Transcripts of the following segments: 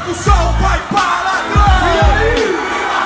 o som vai para ladrão. E aí?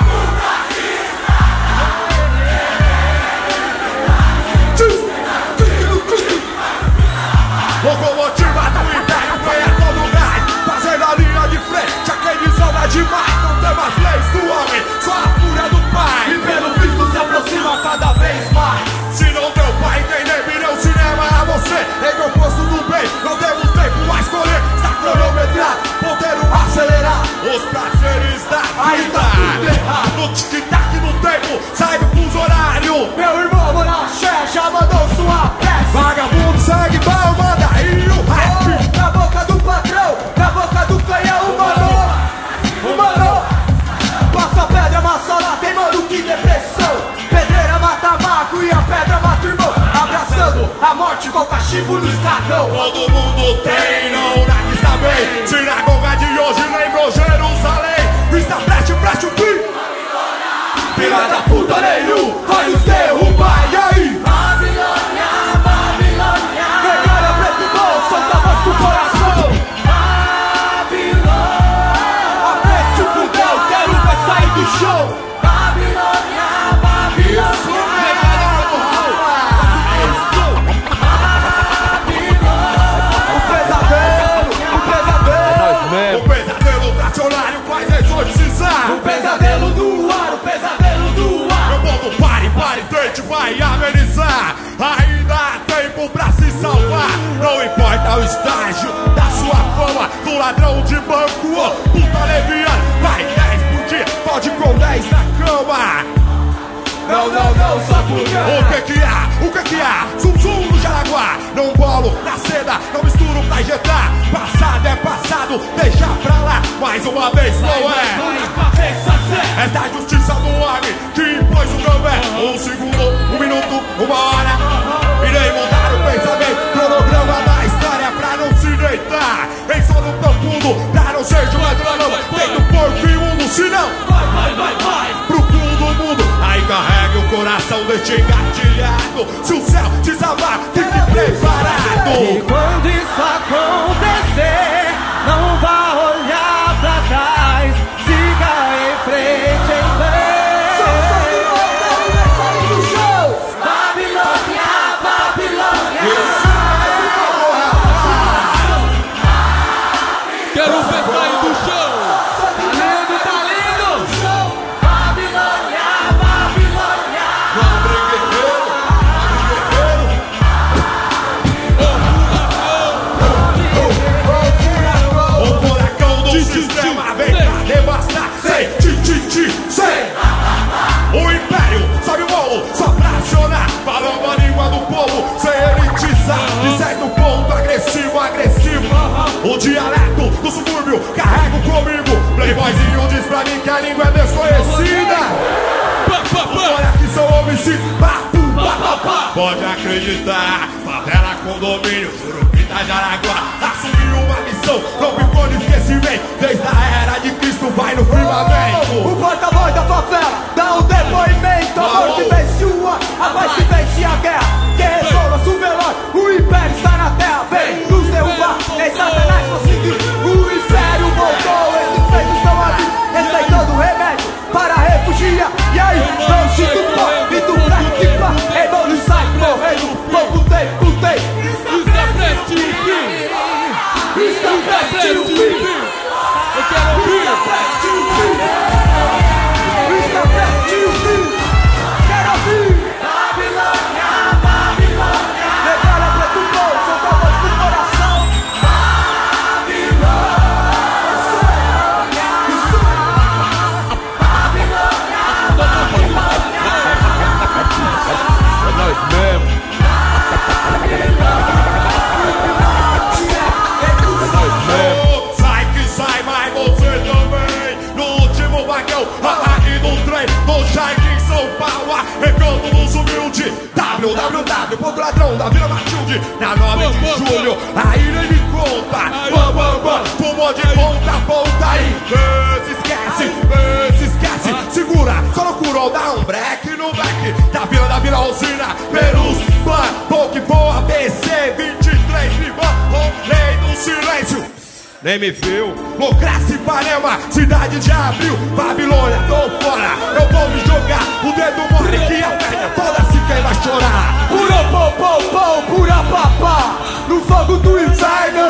Locomotiva do Império vem a todo gás, fazendo a linha de frente. A quem desanda demais, não tem mais leis do homem, só a fúria do pai. E pelo visto se aproxima cada vez mais. Se não deu pra entender, virei o cinema a você. Em meu posto do bem, não temos tempo a escolher. Está cronometrado, ponteiro acelerar. Os prazeres da Aí vida, tá tudo errado. no tic-tac do tempo, sai do fuso horário. Meu irmão Monaché já mandou sua peça. Vagabundo, sangue bom, manda aí o rap. Na boca do patrão, na boca do canhão, mano. Passa a pedra, amassa lá, tem mano que depressão. Pedreira mata mago e a pedra mata o irmão. Abraçando a morte com cachimbo no escadão. Todo mundo tem, não dá que está bem. Sinagoga de hoje lembrou Jerusalém. Está preste o fim. Filha da puta nenhum, vai nos derrubar. E aí? Babilônia, Babilônia. Negara preto bom, solta a voz do coração. Babilônia. Aprende o fundão, quero vai sair do show. Babilônia, Babilônia. O pesadelo tracionário faz exorcizar. O pesadelo do ar, o pesadelo do ar. Meu povo, pare, tente, vai amenizar. Ainda há tempo pra se salvar. Não importa o estágio da sua fama. Do ladrão de banco, ó, puta leviana. Vai 10 por dia, pode com 10 na cama. Não, só porque O que há? Zum no Jaraguá. Não bolo na seda, não misturo pra injetar. Passado é passado, deixa pra lá. Mais uma vez não é. Esta é a justiça do homem que impôs o gambé. Um segundo, um minuto, uma hora. Irei mudar o pensamento, cronograma da história pra não se deitar em sono profundo, pra não ser jogado na lama. Feito porco imundo, senão Vai. pro fundo do mundo. Aí carregue o coração deste engatilhado. Se o céu desabar, fique preparado. E quando isso acontecer, não vá olhar pra trás. Siga em frente, em frente. Babilônia, Babilônia. Quero ver sair do chão. Tá lindo. Babilônia, Babilônia. O furacão do sistema vem pra devastar. Sei. O império sobe o morro só pra acionar. Falando a língua do povo sem elitizar. De certo ponto agressivo. O dialeto do subúrbio carrego comigo. Playboyzinho diz pra mim que a língua é desconhecida. Olha que sou homicídio. Pode acreditar, favela, condomínio, Jurupita, Jaraguá. Assumiu uma missão, não ficou no esquecimento. Desde a era de Cristo vai no firmamento. O porta-voz da favela dá um depoimento. A morte vence o ar, a paz que vence a guerra. Quem resolva subvelar, o império está na terra. Vem nos derrubar, nem Satanás conseguiu. O império voltou, esses feitos estão ali, receitando remédio para refugiar. E aí, não se tupar, e tu praticar. Ei, não sai morrendo, pouco tempo tem. Está prestes o fim. Está prestes o fim. Eu quero ouvir. Está prestes o fim. Está prestes o fim. Quero ouvir. Babilônia, Babilônia. Negara preto bom, solta a voz do coração. Babilônia. É nós mesmo. Sai que sai, mas você também. No último vagão, aqui do trem, no Jardim São Paulo, recanto dos humildes. www.ladrão da Vila Matilde. Na 9 de julho, a ilha me conta. Fumou de ponta a ponta aí. Se esquece, segura, só no curou, dá um break no back. Da Vila Rosina, Perus, Ban, Pouco Boa, BC, 23, Vivan, Rolê do Silêncio. nem me viu. Locracia, Ipanema, cidade de Abril, Babilônia, tô fora. Eu vou me jogar, o dedo mole que a perna toda fica e vai chorar. Pura popopó, pura papá, no fogo do inferno